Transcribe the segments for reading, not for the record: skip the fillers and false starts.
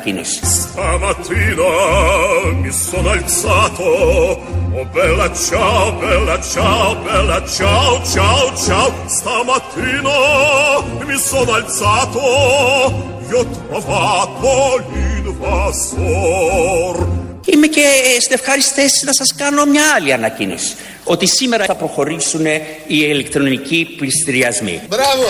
ανακοίνωση. Stamattina mi sono alzato, oh bella ciao, bella ciao, bella ciao, ciao, ciao. Stamattina mi sono alzato, io ho trovato l'invasor. Είμαι και στην ευχάριστη θέση να σας κάνω μια άλλη ανακοίνωση. Ότι σήμερα θα προχωρήσουν οι ηλεκτρονικοί πληστηριασμοί. Μπράβο!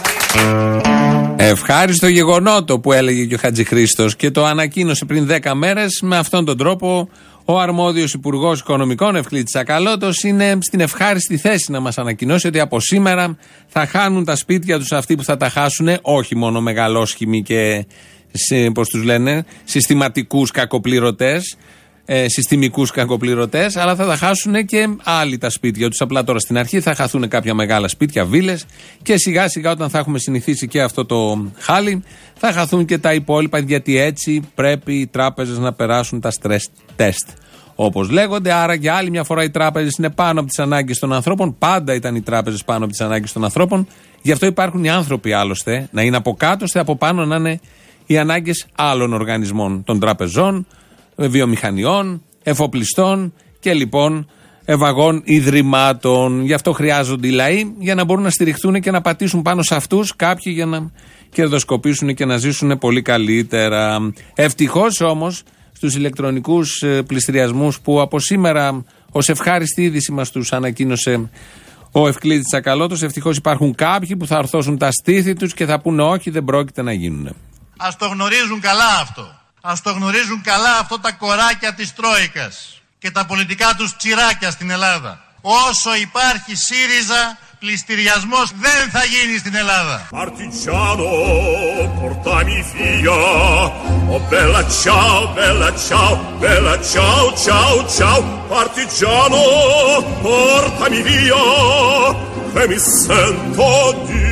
Ευχάριστο γεγονότο που έλεγε και ο Χατζηχρήστος και το ανακοίνωσε πριν 10 μέρες. Με αυτόν τον τρόπο ο αρμόδιος Υπουργός Οικονομικών, Ευκλήτης Τσακαλώτος, είναι στην ευχάριστη θέση να μας ανακοινώσει ότι από σήμερα θα χάνουν τα σπίτια τους αυτοί που θα τα χάσουν, όχι μόνο μεγαλόσχημοι και πώς τους λένε, συστηματικούς κακοπληρωτές, συστημικούς κακοπληρωτές, αλλά θα τα χάσουν και άλλοι τα σπίτια τους. Απλά τώρα στην αρχή θα χαθούν κάποια μεγάλα σπίτια, βίλες, και σιγά σιγά όταν θα έχουμε συνηθίσει και αυτό το χάλι θα χαθούν και τα υπόλοιπα, γιατί έτσι πρέπει οι τράπεζες να περάσουν τα stress test, όπως λέγονται. Άρα για άλλη μια φορά οι τράπεζες είναι πάνω από τις ανάγκες των ανθρώπων. Πάντα ήταν οι τράπεζες πάνω από τις ανάγκες των ανθρώπων. Γι' αυτό υπάρχουν οι άνθρωποι άλλωστε, να είναι από κάτω, ώστε από πάνω να είναι οι ανάγκες άλλων οργανισμών, των τραπεζών, βιομηχανιών, εφοπλιστών και λοιπόν ευαγών ιδρυμάτων. Γι' αυτό χρειάζονται οι λαοί για να μπορούν να στηριχθούν και να πατήσουν πάνω σε αυτούς κάποιοι για να κερδοσκοπήσουν και να ζήσουν πολύ καλύτερα. Ευτυχώς όμως στους ηλεκτρονικούς πληστηριασμούς που από σήμερα ως ευχάριστη είδηση μας τους ανακοίνωσε ο Ευκλήτης Τσακαλώτος, ευτυχώς υπάρχουν κάποιοι που θα ορθώσουν τα στήθη τους και θα πούνε όχι, δεν πρόκειται να γίνουν. Ας το γνωρίζουν καλά αυτό. Ας το γνωρίζουν καλά αυτό τα κοράκια της Τρόικας και τα πολιτικά τους τσιράκια στην Ελλάδα. Όσο υπάρχει ΣΥΡΙΖΑ, πληστηριασμός δεν θα γίνει στην Ελλάδα. Partigiano, portami via, oh bella ciao, bella ciao, bella ciao, ciao, ciao. Partigiano, portami via, che mi sento di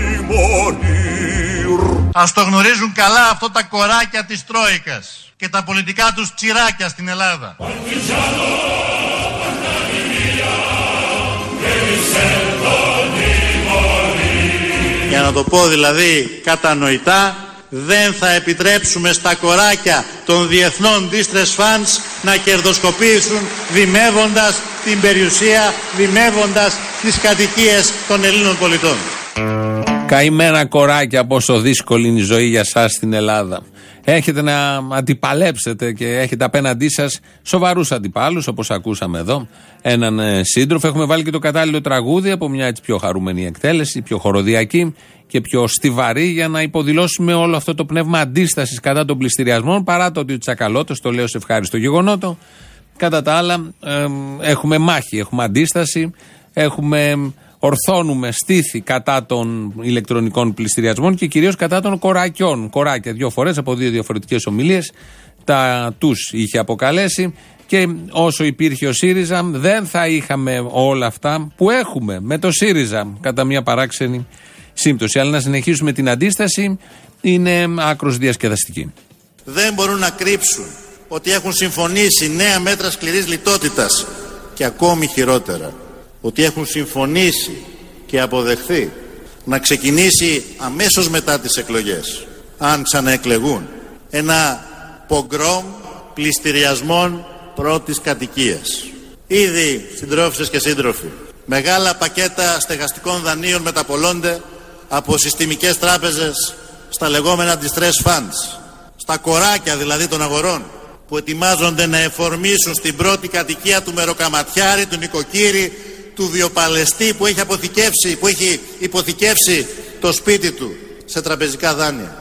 morir. Ας το γνωρίζουν καλά αυτό τα κοράκια της Τρόικας και τα πολιτικά τους τσιράκια στην Ελλάδα. Για να το πω δηλαδή κατανοητά, δεν θα επιτρέψουμε στα κοράκια των διεθνών distress funds να κερδοσκοπήσουν δημεύοντας την περιουσία, δημεύοντας τις κατοικίες των Ελλήνων πολιτών. Καημένα κοράκια, πόσο δύσκολη είναι η ζωή για σας στην Ελλάδα. Έχετε να αντιπαλέψετε και έχετε απέναντί σας σοβαρούς αντιπάλους, όπως ακούσαμε εδώ. Έναν σύντροφο. Έχουμε βάλει και το κατάλληλο τραγούδι από μια έτσι πιο χαρούμενη εκτέλεση, πιο χοροδιακή και πιο στιβαρή, για να υποδηλώσουμε όλο αυτό το πνεύμα αντίστασης κατά των πληστηριασμών, παρά το ότι ο Τσακαλώτος το λέω σε ευχάριστο γεγονότο. Κατά τα άλλα, έχουμε μάχη, έχουμε αντίσταση, ορθώνουμε στήθη κατά των ηλεκτρονικών πληστηριασμών και κυρίως κατά των κορακιών. Κοράκια 2 φορές από 2 διαφορετικές ομιλίες τους είχε αποκαλέσει, και όσο υπήρχε ο ΣΥΡΙΖΑ δεν θα είχαμε όλα αυτά που έχουμε με το ΣΥΡΙΖΑ, κατά μια παράξενη σύμπτωση. Αλλά να συνεχίσουμε την αντίσταση είναι άκρως διασκεδαστική. Δεν μπορούν να κρύψουν ότι έχουν συμφωνήσει νέα μέτρα σκληρής λιτότητας και ακόμη χειρότερα, ότι έχουν συμφωνήσει και αποδεχθεί να ξεκινήσει αμέσως μετά τις εκλογές, αν ξαναεκλεγούν, ένα πογκρόμ πληστηριασμών πρώτης κατοικίας. Ήδη, συντρόφισσες και σύντροφοι, μεγάλα πακέτα στεγαστικών δανείων μεταπολώνται από συστημικές τράπεζες στα λεγόμενα distress funds, στα κοράκια δηλαδή των αγορών, που ετοιμάζονται να εφορμήσουν στην πρώτη κατοικία του μεροκαματιάρη, του νοικοκύρη, του βιοπαλαιστή που έχει υποθηκεύσει το σπίτι του σε τραπεζικά δάνεια.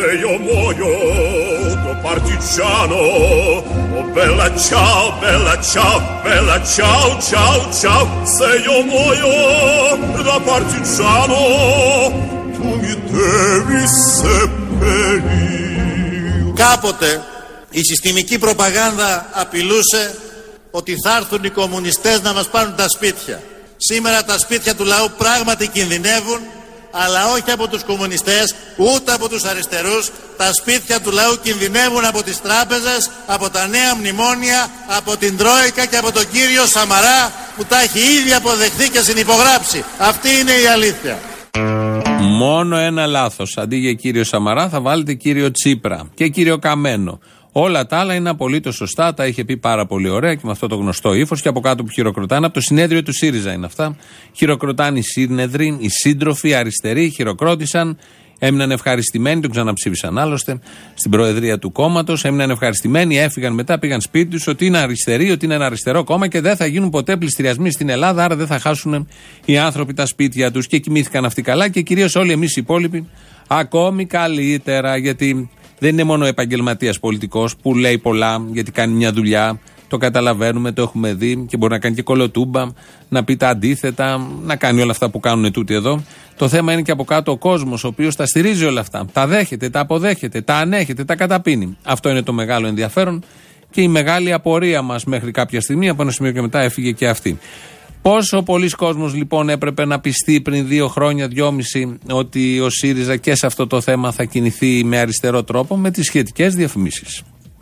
Κάποτε η συστημική προπαγάνδα απειλούσε ότι θα έρθουν οι κομμουνιστές να μας πάρουν τα σπίτια. Σήμερα τα σπίτια του λαού πράγματι κινδυνεύουν, αλλά όχι από τους κομμουνιστές, ούτε από τους αριστερούς. Τα σπίτια του λαού κινδυνεύουν από τις τράπεζες, από τα νέα μνημόνια, από την Τρόικα και από τον κύριο Σαμαρά, που τα έχει ήδη αποδεχθεί και συνυπογράψει. Αυτή είναι η αλήθεια. Μόνο ένα λάθος. Αντί για κύριο Σαμαρά θα βάλετε κύριο Τσίπρα και κύριο Καμένο. Όλα τα άλλα είναι απολύτως σωστά, τα είχε πει πάρα πολύ ωραία και με αυτό το γνωστό ύφος. Και από κάτω που χειροκροτάνε, από το συνέδριο του ΣΥΡΙΖΑ είναι αυτά. Χειροκροτάνε οι σύνεδροι, οι σύντροφοι, οι αριστεροί, χειροκρότησαν. Έμειναν ευχαριστημένοι, τον ξαναψήφισαν άλλωστε στην προεδρία του κόμματος. Έμειναν ευχαριστημένοι, έφυγαν μετά, πήγαν σπίτι τους ότι είναι αριστεροί, ότι είναι ένα αριστερό κόμμα και δεν θα γίνουν ποτέ πληστηριασμοί στην Ελλάδα. Άρα δεν θα χάσουν οι άνθρωποι τα σπίτια τους. Και κοιμήθηκαν αυτοί καλά και κυρίως όλοι εμείς οι υπόλοιποι ακόμη καλύτερα. Γιατί δεν είναι μόνο ο επαγγελματίας πολιτικός που λέει πολλά γιατί κάνει μια δουλειά. Το καταλαβαίνουμε, το έχουμε δει και μπορεί να κάνει και κολοτούμπα, να πει τα αντίθετα, να κάνει όλα αυτά που κάνουν τούτοι εδώ. Το θέμα είναι και από κάτω ο κόσμος, ο οποίος τα στηρίζει όλα αυτά. Τα δέχεται, τα αποδέχεται, τα ανέχεται, τα καταπίνει. Αυτό είναι το μεγάλο ενδιαφέρον και η μεγάλη απορία μας μέχρι κάποια στιγμή. Από ένα σημείο και μετά έφυγε και αυτή. Πόσο πολλής κόσμος λοιπόν έπρεπε να πιστεί πριν 2 χρόνια, 2,5 ότι ο ΣΥΡΙΖΑ και σε αυτό το θέμα θα κινηθεί με αριστερό τρόπο, με τις σχετικές διαφημίσεις.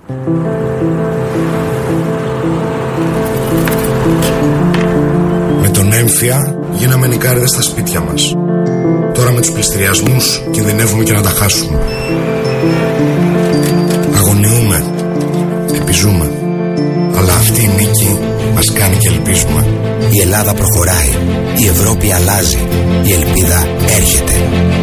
Με τον έμφυα γίναμε νοικάριδες στα σπίτια μας. Τώρα με τους πληστηριασμούς κινδυνεύουμε και να τα χάσουμε. Αγωνιούμε, επιζούμε, αλλά αυτή η νίκη μας κάνει και ελπίζουμε. Η Ελλάδα προχωράει, η Ευρώπη αλλάζει, η ελπίδα έρχεται.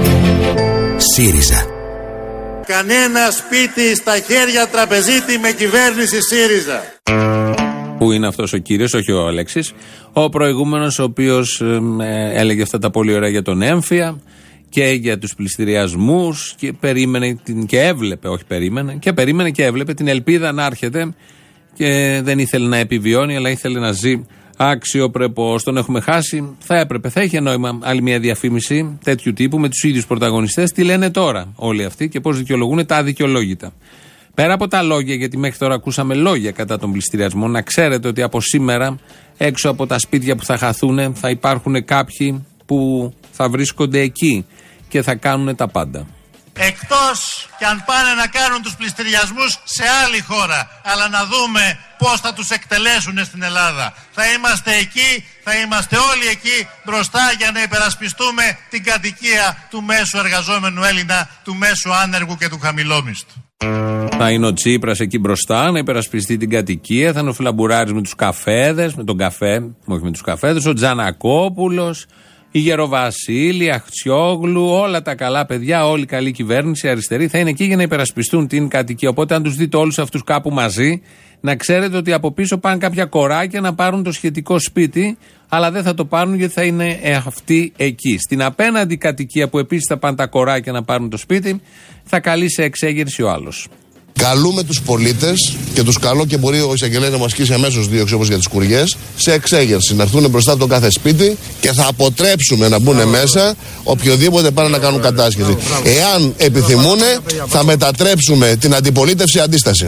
ΣΥΡΙΖΑ. Κανένα σπίτι στα χέρια τραπεζίτη με κυβέρνηση ΣΥΡΙΖΑ. Που είναι αυτός ο κύριος, όχι ο Αλέξης, ο προηγούμενος, ο οποίος έλεγε αυτά τα πολύ ωραία για τον έμφυα και για τους πληστηριασμούς και περίμενε και έβλεπε, όχι περίμενε, και περίμενε και έβλεπε την ελπίδα να έρχεται και δεν ήθελε να επιβιώνει, αλλά ήθελε να ζει αξιοπρεπώς. Τον έχουμε χάσει, θα έπρεπε, θα είχε νόημα άλλη μια διαφήμιση τέτοιου τύπου με τους ίδιους πρωταγωνιστές. Τι λένε τώρα όλοι αυτοί και πώς δικαιολογούν τα αδικαιολόγητα. Πέρα από τα λόγια, γιατί μέχρι τώρα ακούσαμε λόγια κατά τον πληστηριασμό, να ξέρετε ότι από σήμερα έξω από τα σπίτια που θα χαθούν θα υπάρχουν κάποιοι που θα βρίσκονται εκεί και θα κάνουν τα πάντα. Εκτός κι αν πάνε να κάνουν τους πληστηριασμούς σε άλλη χώρα, αλλά να δούμε πώς θα τους εκτελέσουν στην Ελλάδα. Θα είμαστε εκεί, θα είμαστε όλοι εκεί μπροστά για να υπερασπιστούμε την κατοικία του μέσου εργαζόμενου Έλληνα, του μέσου άνεργου και του χαμηλόμισθου. Θα είναι ο Τσίπρας εκεί μπροστά να υπερασπιστεί την κατοικία, θα είναι ο Φλαμπουράρης με τους καφέδες, με τον καφέ, όχι με τους καφέδες, ο Τζανακόπουλος, η Γεροβασίλη, η Αχτσιόγλου, όλα τα καλά παιδιά, όλη η καλή κυβέρνηση, αριστερή, θα είναι εκεί για να υπερασπιστούν την κατοικία. Οπότε, αν τους δείτε όλους αυτούς κάπου μαζί, να ξέρετε ότι από πίσω πάνε κάποια κοράκια να πάρουν το σχετικό σπίτι, αλλά δεν θα το πάρουν γιατί θα είναι αυτοί εκεί. Στην απέναντι κατοικία που επίσης θα πάνε τα κοράκια να πάρουν το σπίτι, θα καλεί σε εξέγερση ο άλλος. Καλούμε τους πολίτες και τους καλώ και μπορεί ο εισαγγελέας να μας ασκήσει αμέσως δίωξη όπως για τις κουργές σε εξέγερση. Να έρθουν μπροστά από το κάθε σπίτι και θα αποτρέψουμε να μπουν μέσα οποιοδήποτε πάνε να κάνουν κατάσχεση. Εάν επιθυμούν, θα μετατρέψουμε την αντιπολίτευση αντίσταση.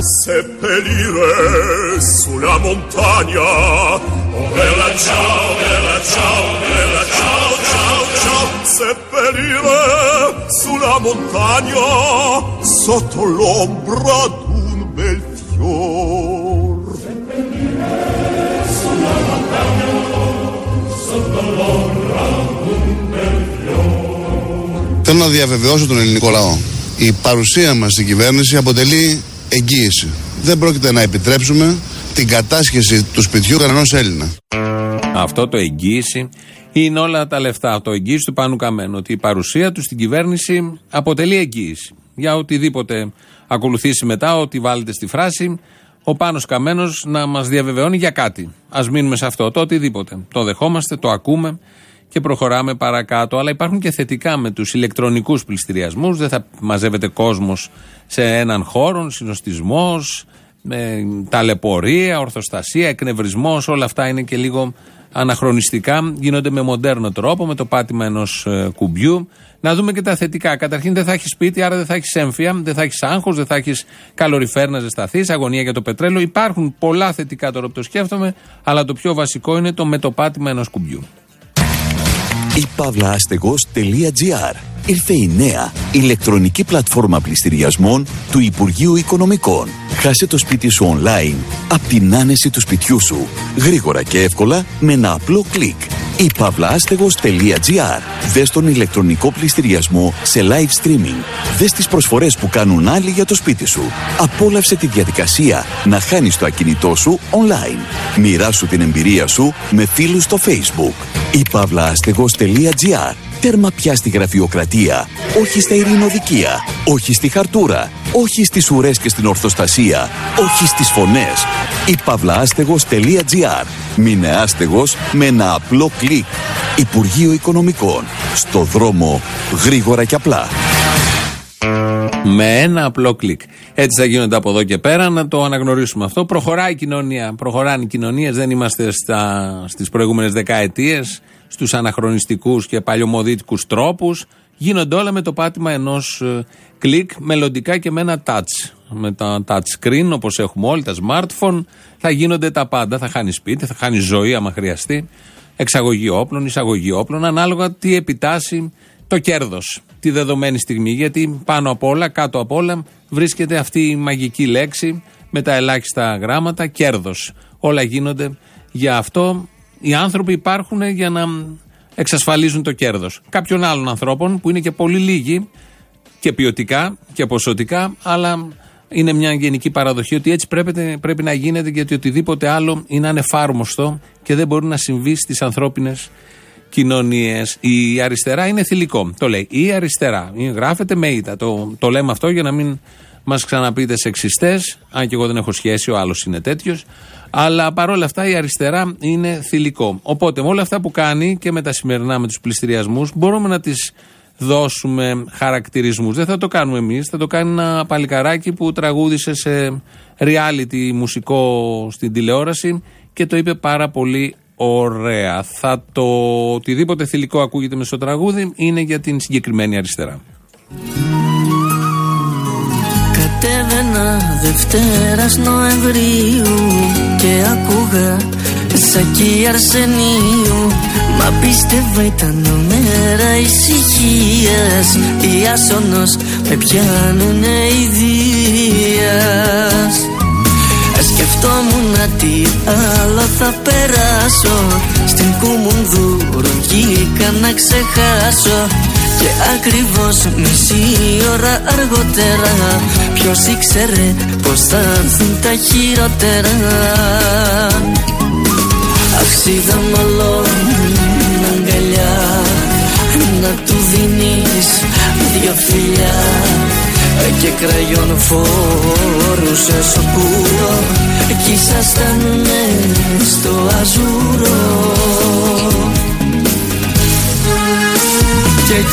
Seppellire sulla montagna sotto l'ombra d'un bel fior. Seppellire sulla montagna sotto l'ombra d'un bel fior. Θέλω να διαβεβαιώσω τον ελληνικό λαό. Η παρουσία μας στην κυβέρνηση αποτελεί εγγύηση. Δεν πρόκειται να επιτρέψουμε την κατάσχεση του σπιτιού κανενός Έλληνα. Αυτό το εγγύηση είναι όλα τα λεφτά. Το εγγύηση του Πάνου Καμένου. Ότι η παρουσία του στην κυβέρνηση αποτελεί εγγύηση. Για οτιδήποτε ακολουθήσει μετά, ό,τι βάλετε στη φράση, ο Πάνος Καμένος να μας διαβεβαιώνει για κάτι. Ας μείνουμε σε αυτό. Το οτιδήποτε. Το δεχόμαστε, το ακούμε και προχωράμε παρακάτω. Αλλά υπάρχουν και θετικά με τους ηλεκτρονικούς πληστηριασμούς. Δεν θα μαζεύεται κόσμος σε έναν χώρο, συνοστισμός, ταλαιπωρία, ορθοστασία, εκνευρισμός. Όλα αυτά είναι και λίγο αναχρονιστικά, γίνονται με μοντέρνο τρόπο, με το πάτημα ενός κουμπιού. Να δούμε και τα θετικά. Καταρχήν δεν θα έχει σπίτι, άρα δεν θα έχει έμφυα, δεν θα έχει άγχος, δεν θα έχει καλοριφέρ να ζεσταθείς, αγωνία για το πετρέλαιο. Υπάρχουν πολλά θετικά τώρα που το σκέφτομαι, αλλά το πιο βασικό είναι το με το πάτημα ενός κουμπιού. Η pavlaastegos.gr. Ήρθε η νέα ηλεκτρονική πλατφόρμα πληστηριασμών του Υπουργείου Οικονομικών. Χάσε το σπίτι σου online από την άνεση του σπιτιού σου. Γρήγορα και εύκολα με ένα απλό κλικ. iPavlaastegos.gr. Δες τον ηλεκτρονικό πληστηριασμό σε live streaming. Δες τις προσφορές που κάνουν άλλοι για το σπίτι σου. Απόλαυσε τη διαδικασία να χάνεις το ακινητό σου online. Μοιράσου την εμπειρία σου με φίλους στο Facebook. iPavlaastegos.gr. Τέρμα πια στη γραφειοκρατία, όχι στα ειρηνοδικεία, όχι στη χαρτούρα, όχι στις ουρές και στην ορθοστασία, όχι στις φωνές. iPavlaastegos.gr. Μείνε άστεγος με ένα απλό κλικ. Υπουργείο Οικονομικών. Στο δρόμο, γρήγορα και απλά. Με ένα απλό κλικ. Έτσι θα γίνονται από εδώ και πέρα, να το αναγνωρίσουμε αυτό. Προχωράει η κοινωνία, προχωράνε οι κοινωνίες, δεν είμαστε στις προηγούμενες δεκαετίες, στους αναχρονιστικούς και παλιωμοδίτικους τρόπους. Γίνονται όλα με το πάτημα ενός κλικ, μελλοντικά και με ένα touch. Με τα touch screen, όπως έχουμε όλοι, τα smartphone, θα γίνονται τα πάντα. Θα χάνει σπίτι, θα χάνει ζωή άμα χρειαστεί. Εξαγωγή όπλων, εισαγωγή όπλων, ανάλογα τι επιτάσσει το κέρδος τη δεδομένη στιγμή. Γιατί πάνω απ' όλα, κάτω απ' όλα, βρίσκεται αυτή η μαγική λέξη με τα ελάχιστα γράμματα, κέρδος. Όλα γίνονται για αυτό. Οι άνθρωποι υπάρχουν για να εξασφαλίζουν το κέρδος κάποιων άλλων ανθρώπων που είναι και πολύ λίγοι και ποιοτικά και ποσοτικά, αλλά είναι μια γενική παραδοχή ότι έτσι πρέπει να γίνεται, γιατί οτιδήποτε άλλο είναι ανεφάρμοστο και δεν μπορεί να συμβεί στις ανθρώπινες κοινωνίες. Η αριστερά είναι θηλυκό, το λέει. Η αριστερά γράφεται με ήττα. Το λέμε αυτό για να μην μας ξαναπείτε σεξιστές, αν και εγώ δεν έχω σχέση, ο άλλος είναι τέτοιος. Αλλά παρόλα αυτά η αριστερά είναι θηλυκό. Οπότε με όλα αυτά που κάνει και με τα σημερινά, με τους πληστηριασμούς, μπορούμε να τις δώσουμε χαρακτηρισμούς. Δεν θα το κάνουμε εμείς, θα το κάνει ένα παλικαράκι που τραγούδισε σε reality μουσικό στην τηλεόραση και το είπε πάρα πολύ ωραία. Οτιδήποτε θηλυκό ακούγεται μες στο τραγούδι είναι για την συγκεκριμένη αριστερά. Κατέβαινα Δευτέρας Νοεμβρίου και ακούγα σακί αρσενίου. Μα πίστευα ήταν μέρα ησυχίας, η άσονος με πιάνουνε ιδίας. Σκεφτόμουν τι άλλο θα περάσω, στην Κουμουνδούρου βγήκα να ξεχάσω. Και ακριβώς μισή ώρα αργότερα, ποιος ήξερε πως θα έρθουν τα χειρότερα. Αξίδα μάλλον αγκαλιά, να του δίνεις δυο φιλιά και κραγιόν φορούσε σοκούρο κι ήσαστανε στο αζούρο. Και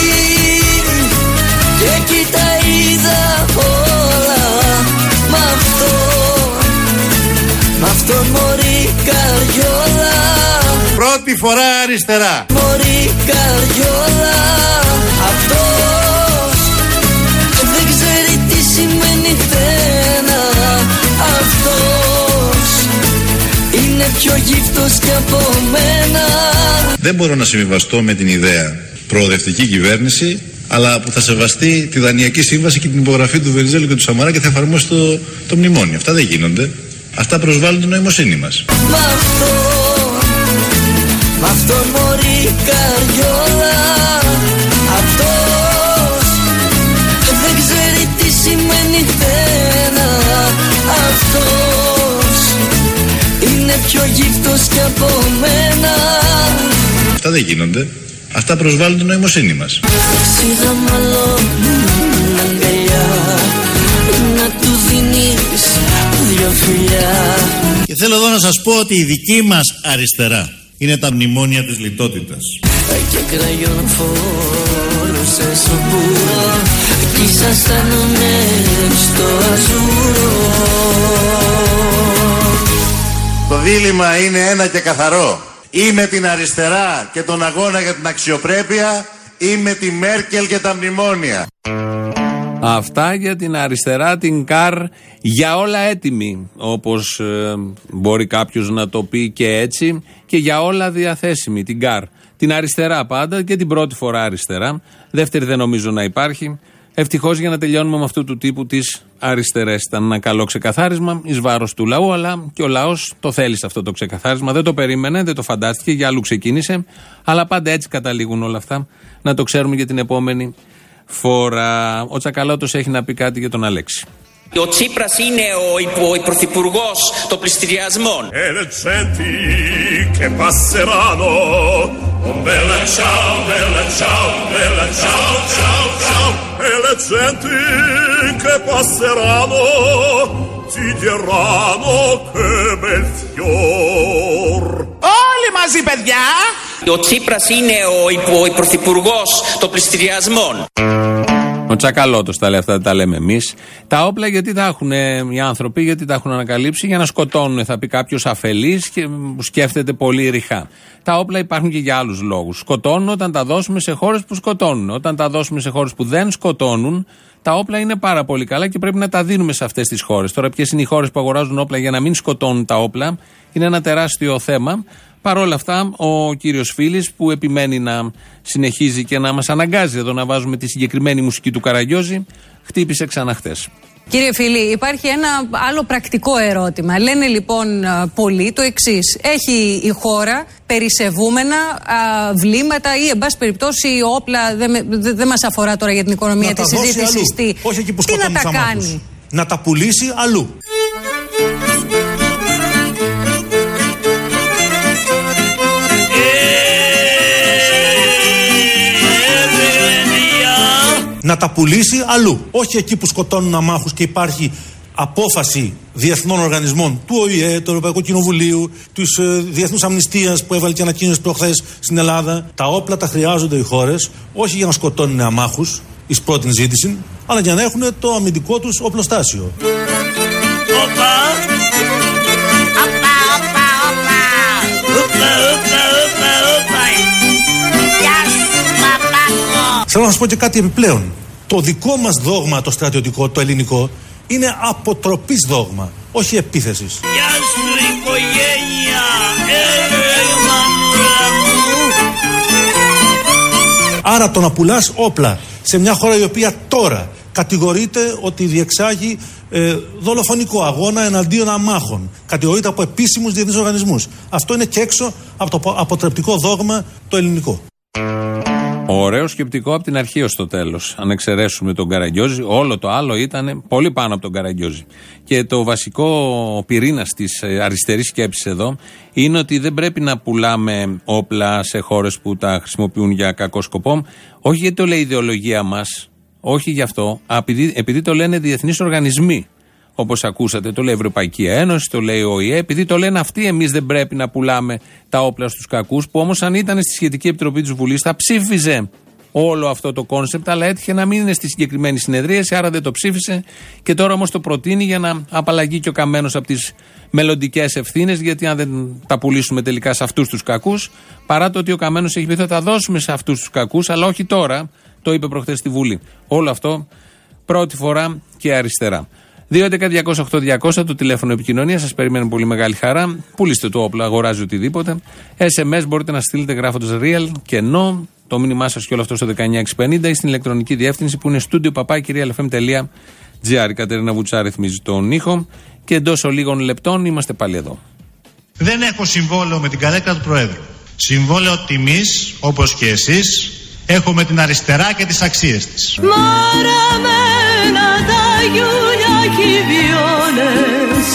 εκεί τα είδα όλα, μ' αυτό μωρή καριόλα. Πρώτη φορά αριστερά. Μωρή καριόλα, αυτός δεν ξέρει τι σημαίνει τένα. Αυτός είναι πιο γύφτος κι από μένα. Δεν μπορώ να συμβιβαστώ με την ιδέα προοδευτική κυβέρνηση, αλλά που θα σεβαστεί τη Δανειακή Σύμβαση και την υπογραφή του Βενιζέλου και του Σαμαρά και θα εφαρμόσει το μνημόνιο. Αυτά δεν γίνονται. Αυτά προσβάλλουν την νοημοσύνη μας. Μ' αυτό μωρή καριόλα, αυτός δεν ξέρει τι σημαίνει τένα. Αυτός είναι πιο γύφτος κι από μένα. Αυτά δεν γίνονται. Αυτά προσβάλλουν την νοημοσύνη μας. Ξίδα μάλλον αγκαλιά, να του δίνεις δυο φιλιά. Και θέλω εδώ να σας πω ότι η δική μας αριστερά είναι τα μνημόνια της λιτότητας. Και κραγιόν φόρουσε σοκούρο κι ήσαστανε στο αζούρο. Το δίλημμα είναι ένα και καθαρό. Ή με την αριστερά και τον αγώνα για την αξιοπρέπεια, ή με τη Μέρκελ και τα μνημόνια. Αυτά για την αριστερά, την ΚΑΡ, για όλα έτοιμη, όπως μπορεί κάποιος να το πει και έτσι, και για όλα διαθέσιμη, την ΚΑΡ. Την αριστερά πάντα και την πρώτη φορά αριστερά, δεύτερη δεν νομίζω να υπάρχει. Ευτυχώς για να τελειώνουμε με αυτού του τύπου τις αριστερές. Ήταν ένα καλό ξεκαθάρισμα εις βάρος του λαού, αλλά και ο λαός το θέλει σε αυτό το ξεκαθάρισμα. Δεν το περίμενε, δεν το φαντάστηκε, για άλλου ξεκίνησε. Αλλά πάντα έτσι καταλήγουν όλα αυτά. Να το ξέρουμε για την επόμενη φορά. Ο Τσακαλώτος έχει να πει κάτι για τον Αλέξη. Ο Τσίπρας είναι ο πρωθυπουργός των πληστηριασμών. Eleggenti che passeranno. Bella ciao, bella ciao, bella ciao, ciao, ciao. Eleggenti che passeranno. Ti diranno che bel fior. Όλοι μαζί, παιδιά! Ο Τσίπρας είναι ο πρωθυπουργός των πληστηριασμών. Ο Τσακαλώτος τα λέει αυτά, τα λέμε εμείς. Τα όπλα γιατί τα έχουν οι άνθρωποι, γιατί τα έχουν ανακαλύψει? Για να σκοτώνουν, θα πει κάποιος αφελής και σκέφτεται πολύ ρηχά. Τα όπλα υπάρχουν και για άλλους λόγους. Σκοτώνουν όταν τα δώσουμε σε χώρες που σκοτώνουν. Όταν τα δώσουμε σε χώρες που δεν σκοτώνουν, τα όπλα είναι πάρα πολύ καλά και πρέπει να τα δίνουμε σε αυτές τις χώρες. Τώρα, ποιες είναι οι χώρες που αγοράζουν όπλα για να μην σκοτώνουν τα όπλα, είναι ένα τεράστιο θέμα. Παρ' όλα αυτά, ο κύριος Φίλης, που επιμένει να συνεχίζει και να μας αναγκάζει εδώ να βάζουμε τη συγκεκριμένη μουσική του Καραγκιόζη, χτύπησε ξανά χτες. Κύριε Φίλη, υπάρχει ένα άλλο πρακτικό ερώτημα. Λένε λοιπόν πολλοί το εξής. Έχει η χώρα περισεβούμενα βλήματα ή, εν πάση περιπτώσει, όπλα. Δεν μας αφορά τώρα για την οικονομία τη συζήτηση. Τι να τα κάνει? Να τα πουλήσει αλλού. Να τα πουλήσει αλλού. Όχι εκεί που σκοτώνουν αμάχους και υπάρχει απόφαση διεθνών οργανισμών, του ΟΗΕ, του Ευρωπαϊκού Κοινοβουλίου, της Διεθνούς Αμνηστίας που έβαλε και ανακοίνωση προχθές στην Ελλάδα. Τα όπλα τα χρειάζονται οι χώρες, όχι για να σκοτώνουν αμάχους εις πρώτην ζήτηση, αλλά για να έχουν το αμυντικό τους οπλοστάσιο. Θέλω να σας πω και κάτι επιπλέον. Το δικό μας δόγμα, το στρατιωτικό, το ελληνικό, είναι αποτροπής δόγμα, όχι επίθεσης. Γεια σου οικογένεια, Άρα το να πουλάς όπλα σε μια χώρα η οποία τώρα κατηγορείται ότι διεξάγει δολοφονικό αγώνα εναντίον αμάχων, κατηγορείται από επίσημους διεθνείς οργανισμούς, αυτό είναι και έξω από το αποτρεπτικό δόγμα το ελληνικό. Ωραίο σκεπτικό από την αρχή ως το τέλος. Αν εξαιρέσουμε τον Καραγκιόζη, όλο το άλλο ήταν πολύ πάνω από τον Καραγκιόζη. Και το βασικό πυρήνας της αριστερής σκέψης εδώ είναι ότι δεν πρέπει να πουλάμε όπλα σε χώρες που τα χρησιμοποιούν για κακό σκοπό. Όχι γιατί το λέει η ιδεολογία μας, όχι γι' αυτό, επειδή το λένε διεθνείς οργανισμοί. Όπως ακούσατε, το λέει η Ευρωπαϊκή Ένωση, το λέει ο ΟΗΕ, επειδή το λένε αυτοί, εμείς δεν πρέπει να πουλάμε τα όπλα στους κακούς, που όμως αν ήταν στη σχετική επιτροπή της Βουλής θα ψήφιζε όλο αυτό το κόνσεπτ, αλλά έτυχε να μην είναι στη συγκεκριμένη συνεδρίαση, άρα δεν το ψήφισε και τώρα όμως το προτείνει για να απαλλαγεί και ο καμένος από τις μελλοντικές ευθύνες, γιατί αν δεν τα πουλήσουμε τελικά σε αυτούς τους κακούς, παρά το ότι ο καμένος έχει πει θα τα δώσουμε σε αυτούς τους κακούς, αλλά όχι τώρα, το είπε προχθές στη Βουλή. Όλο αυτό πρώτη φορά και αριστερά. 2.11.208.200 το τηλέφωνο επικοινωνία. Σας περιμένω πολύ μεγάλη χαρά. Πουλήστε το όπλο, αγοράζει οτιδήποτε. SMS μπορείτε να στείλετε γράφοντας real και no. Το μήνυμά σας και όλο αυτό στο 19650 ή στην ηλεκτρονική διεύθυνση που είναι studio@realfm.gr. Η Κατερίνα Βουτσά ρυθμίζει τον ήχο και εντός λίγων λεπτών είμαστε πάλι εδώ. Δεν έχω συμβόλαιο με την καρέκλα του Προέδρου. Συμβόλαιο τιμής, όπως και εσείς, έχουμε την αριστερά και τις αξίες της. Μαραμένα τα γιούλια κυβιώνες,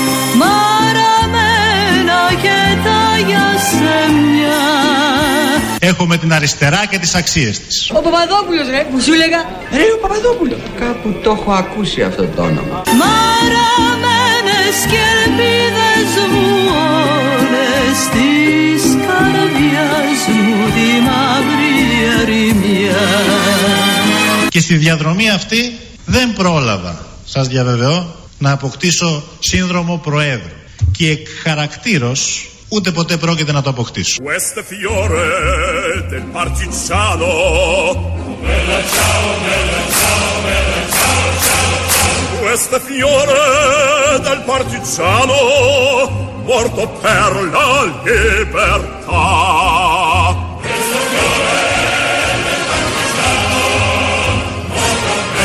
μαραμένα και τα γιασέμια. Έχουμε την αριστερά και τις αξίες της. Ο Παπαδόπουλος ρε, που σου έλεγα. Ρε ο Παπαδόπουλο. Κάπου το έχω ακούσει αυτό το όνομα. Μαραμένες και ελπίδες μου όλες της καρδιάς μου τη μαύρη ερημιά. Και στη διαδρομή αυτή δεν πρόλαβα, σας διαβεβαιώ, να αποκτήσω σύνδρομο Προέδρου. Και εκ χαρακτήρος ούτε ποτέ πρόκειται να το αποκτήσω. Questo fiore del partigiano. Bella ciao, bella ciao, bella ciao, ciao, ciao. Questo fiore del partigiano morto per la libertà. Questo fiore del partigiano morto per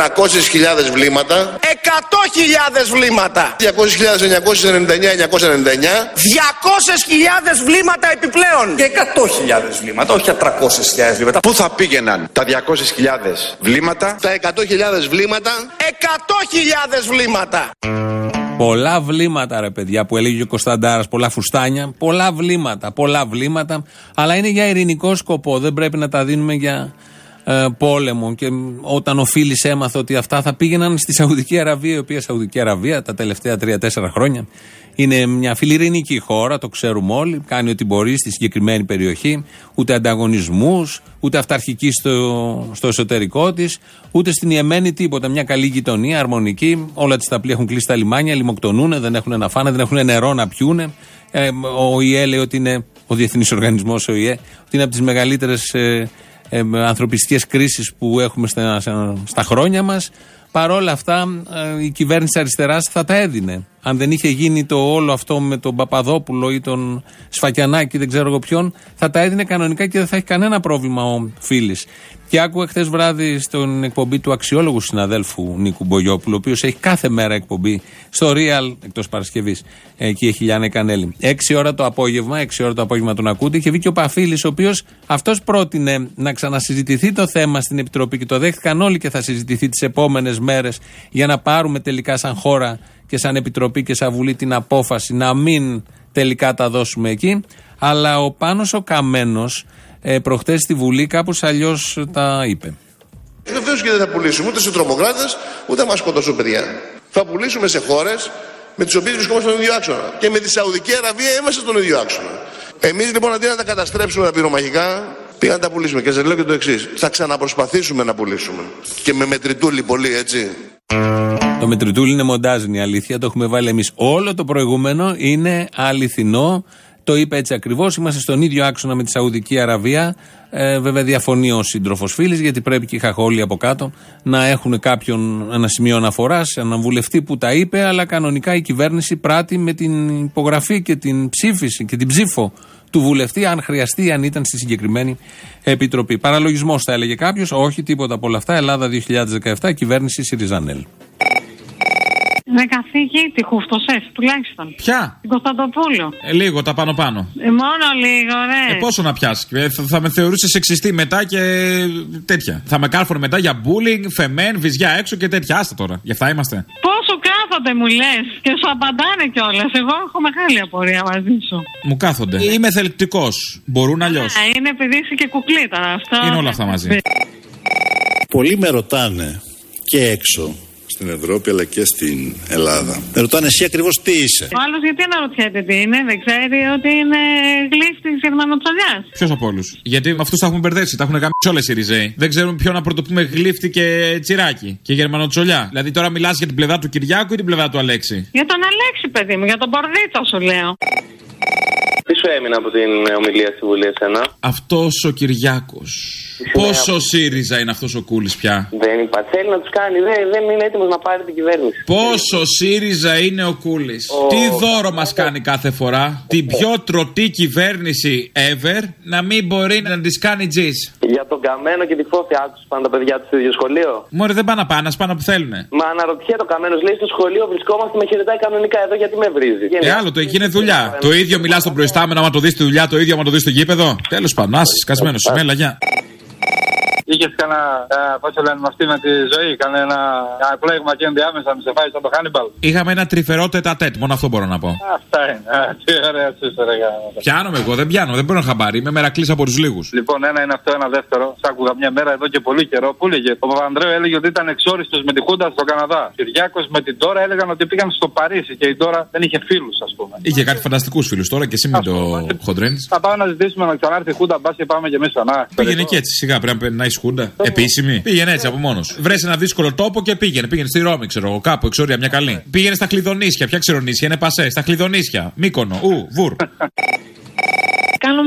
300.000 βλήματα. 100.000 βλήματα. 200.999. 200.000 βλήματα επιπλέον. Και 100.000 βλήματα, όχι 300.000 βλήματα. Πού θα πήγαιναν τα 200.000 βλήματα? Τα 100.000 βλήματα. 100.000 βλήματα. Πολλά βλήματα, ρε παιδιά, που έλεγε ο Κωνσταντάρας. Πολλά φουστάνια, πολλά βλήματα. Αλλά είναι για ειρηνικό σκοπό. Δεν πρέπει να τα δίνουμε για πόλεμο. Και όταν ο Φίλης έμαθε ότι αυτά θα πήγαιναν στη Σαουδική Αραβία, η οποία Σαουδική Αραβία τα τελευταία 3-4 χρόνια είναι μια φιλιρηνική χώρα, το ξέρουμε όλοι. Κάνει ό,τι μπορεί στη συγκεκριμένη περιοχή. Ούτε ανταγωνισμούς, ούτε αυταρχική στο εσωτερικό της, ούτε στην Ιεμένη τίποτα. Μια καλή γειτονία, αρμονική. Όλα τις τα πλοία έχουν κλείσει τα λιμάνια, λιμοκτονούν, δεν έχουν να φάνε, δεν έχουν νερό να πιούνε. Ο ΟΗΕ λέει ότι είναι, ο Διεθνής Οργανισμός ΟΗΕ, ότι είναι από τις μεγαλύτερες ανθρωπιστικές κρίσεις που έχουμε στα χρόνια μας. Παρόλα αυτά, η κυβέρνηση αριστεράς θα τα έδινε. Αν δεν είχε γίνει το όλο αυτό με τον Παπαδόπουλο ή τον Σφακιανάκη, δεν ξέρω εγώ ποιον, θα τα έδινε κανονικά και δεν θα έχει κανένα πρόβλημα ο Φίλης. Και άκουγα χθες βράδυ στην εκπομπή του αξιόλογου συναδέλφου Νίκου Μπογιόπουλου, ο οποίος έχει κάθε μέρα εκπομπή στο Real, εκτός Παρασκευής. Εκεί έχει Γιάννη Κανέλη. 6 ώρα το απόγευμα τον ακούτε. Και βγήκε ο Παφίλης, ο οποίος αυτός πρότεινε να ξανασυζητηθεί το θέμα στην Επιτροπή και το δέχτηκαν όλοι και θα συζητηθεί τις επόμενες μέρες για να πάρουμε τελικά σαν χώρα και σαν Επιτροπή και σαν Βουλή την απόφαση να μην τελικά τα δώσουμε εκεί. Αλλά ο Πάνος ο Καμένος προχτές στη Βουλή κάπως αλλιώς τα είπε. Βεβαίως και δεν θα πουλήσουμε ούτε σε τρομοκράτες, ούτε θα μας σκοτώσουν παιδιά. Θα πουλήσουμε σε χώρες με τις οποίες βρισκόμαστε στον ίδιο άξονα. Και με τη Σαουδική Αραβία είμαστε στον ίδιο άξονα. Εμείς λοιπόν αντί να τα καταστρέψουμε τα πυρομαχικά, πήγαν να τα πουλήσουμε. Και σας λέω και το εξής: θα ξαναπροσπαθήσουμε να πουλήσουμε. Και με μετρητούλι πολύ, έτσι. Το μετρητούλι είναι μοντάζ, είναι η αλήθεια. Το έχουμε βάλει εμείς. Όλο το προηγούμενο είναι αληθινό. Το είπε έτσι ακριβώς. Είμαστε στον ίδιο άξονα με τη Σαουδική Αραβία. Βέβαια, διαφωνεί ο σύντροφος Φίλης, γιατί πρέπει και οι χαχόλοι από κάτω να έχουν ένα σημείο αναφοράς, έναν βουλευτή που τα είπε. Αλλά κανονικά η κυβέρνηση πράττει με την υπογραφή και την ψήφιση και την ψήφο του βουλευτή, αν χρειαστεί, αν ήταν στη συγκεκριμένη επιτροπή. Παραλογισμός θα έλεγε κάποιος. Όχι, τίποτα από όλα αυτά. Ελλάδα 2017, κυβέρνηση ΣΥΡΙΖΑ-ΝΕΛ. Με καθηγήτη, χουφτοσέφ, τουλάχιστον. Ποια? Την Κωνσταντοπούλου. Λίγο, τα πάνω-πάνω. Μόνο λίγο, ναι. Πόσο να πιάσει. Θα με θεωρούσε σεξιστή μετά και τέτοια. Θα με κάρφωνε μετά για bullying, φεμέν, βυζιά έξω και τέτοια. Άστα τώρα. Γι' αυτά είμαστε. Πόσο κάθονται, μου λες. Και σου απαντάνε κιόλας. Εγώ έχω μεγάλη απορία μαζί σου. Μου κάθονται. Είμαι θελκτικός. Μπορούν αλλιώς. Είναι επειδή είσαι και κουκλίταρα. Αυτό. Είναι όλα αυτά μαζί. Πολλοί με ρωτάνε και έξω στην Ευρώπη αλλά και στην Ελλάδα. Με ρωτάνε εσύ ακριβώς τι είσαι. Ο άλλος γιατί αναρωτιέται τι είναι, δεν ξέρει ότι είναι γλύφτης γερμανοτσολιάς. Ποιος από όλους? Γιατί με αυτούς τα έχουν μπερδέψει, τα έχουν γαμίσει όλες οι Ριζέοι. Δεν ξέρουμε ποιον να πρωτοπούμε, γλύφτη και τσιράκι και γερμανοτσολιά. Δηλαδή τώρα μιλάς για την πλευρά του Κυριάκου ή την πλευρά του Αλέξη? Για τον Αλέξη, παιδί μου, για τον Πορδίτο σου λέω. Τι σου έμεινε από την ομιλία στη Βουλή εσένα? Αυτός ο Κυριάκος. Πόσο ΣΥΡΙΖΑ είναι αυτός ο Κούλης πια? Δεν υπάρχει. Θέλει να τους κάνει. Δεν είναι έτοιμος να πάρει την κυβέρνηση. Πόσο ΣΥΡΙΖΑ είναι ο Κούλης. Τι δώρο μας κάνει κάθε φορά. Την πιο τρωτή κυβέρνηση ever να μην μπορεί να της κάνει τζις. Για τον Καμένο και τη Φώτη άκουσες πάνε τα παιδιά του στο ίδιο σχολείο? Μωρέ, δεν πάνε να πάνε, ας πάνε που θέλουνε. Μα αναρωτιέται ο Καμένος, λέει στο σχολείο βρισκόμαστε, με χαιρετάει κανονικά εδώ γιατί με βρίζει. Άλλο το εκεί είναι δουλειά. Το ίδιο μιλάς στον προϊστάμενο άμα το δεις στη δουλειά, το ίδιο άμα το δεις στο γήπεδο. Τέλος πάντων, άσεις, κασμένος, μέλα, γεια. Είχες κανένα, πώς το λένε, μαστί με τη ζωή, κανένα πλέγμα και ενδιάμεσα, μη σε φάει σαν το Χάνιμπαλ? Είχαμε ένα τρυφερό τετατέτ, μόνο αυτό μπορώ να πω. Αυτά είναι. Τι ωραία είσαι, ρε γάμο. Πιάνομαι εγώ, δεν πιάνω, δεν μπορώ να χαμπάρει. Είμαι μερακλής από τους λίγους. Λοιπόν, ένα είναι αυτό, ένα δεύτερο. Σ' άκουγα μια μέρα εδώ και πολύ καιρό. Πού λέγε? Ο Παπανδρέου έλεγε ότι ήταν εξόριστος με τη Χούντα στο Καναδά. Κυριάκος με την Τώρα έλεγαν ότι πήγαν στο Παρίσι και η Τώρα δεν είχε φίλους, ας πούμε. Είχε κάτι φανταστικούς φίλους τώρα και εσύ με το χοντρένεις. Θα πάμε να ζητήσουμε να ξανάρθει η Χούντα, μπας και πάμε και εμείς ξανά. Πήγαινε και έτσι, σιγά πρέπει να είσαι Χούντα. Επίσημη. Πήγαινε έτσι από μόνος. Βρες ένα δύσκολο τόπο και πήγαινε. Πήγαινε στη Ρώμη, ξέρω εγώ, κάπου εξόρια μια καλή. Πήγαινε στα Κλειδονίσια. Ποια ξερονίσια είναι πασέ? Στα Κλειδονίσια. Μύκονο. Βουρ. Κάνω μια